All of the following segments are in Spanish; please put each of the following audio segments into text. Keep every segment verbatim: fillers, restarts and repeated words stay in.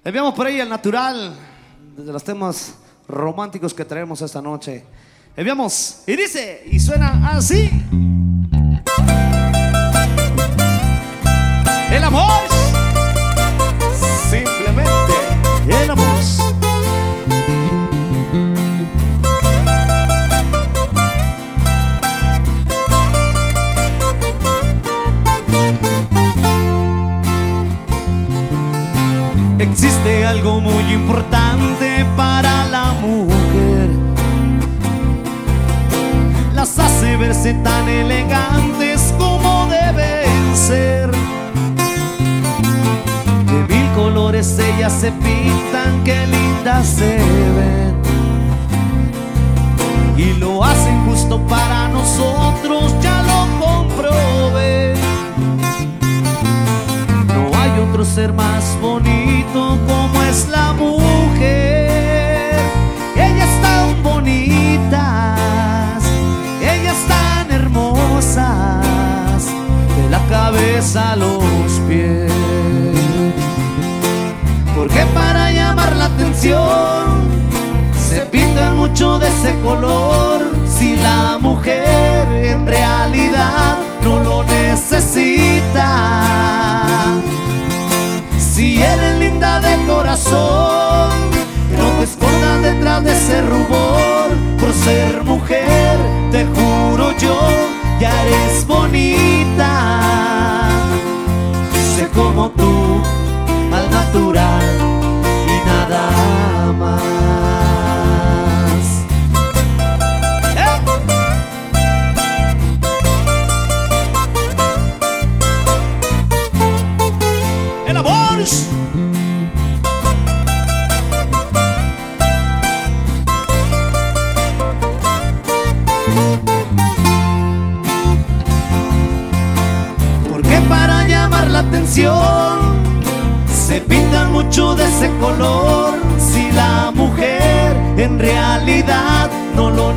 Enviamos por ahí el natural de los temas románticos que traemos esta noche. Enviamos y dice, y suena así. El amor, simplemente el amor. Existe algo muy importante para la mujer, las hace verse tan elegantes como deben ser. De mil colores ellas se pintan, qué lindas se ven, y lo hacen justo para nosotros, ya lo comprobé. No hay otro ser más bonito como es la mujer. Ellas tan bonitas, ellas tan hermosas, de la cabeza a los pies. Porque para llamar la atención se pintan mucho de ese color, si la mujer en realidad no lo necesita. Si eres linda de corazón, no te escondas detrás de ese rubor. Por ser mujer, te juro yo, ya eres bonita. Sé como tú, al natural y nada más. El amor. Porque para llamar la atención se pintan mucho de ese color, si la mujer en realidad no lo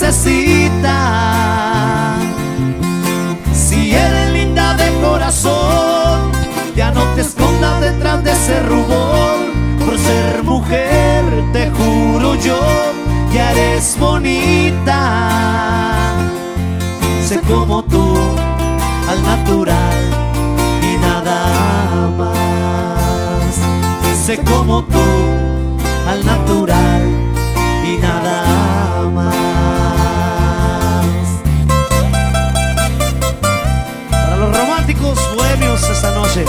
necesita. Si eres linda de corazón, ya no te escondas detrás de ese rubor. Por ser mujer, te juro yo, ya eres bonita. Sé como tú, al natural y nada más. Sé como tú, al natural y nada más. Para los románticos bohemios esta noche.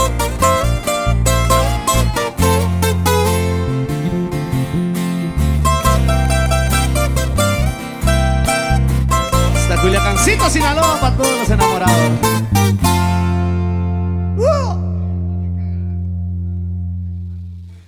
Hasta Culiacancito, Sinaloa, para todos los enamorados.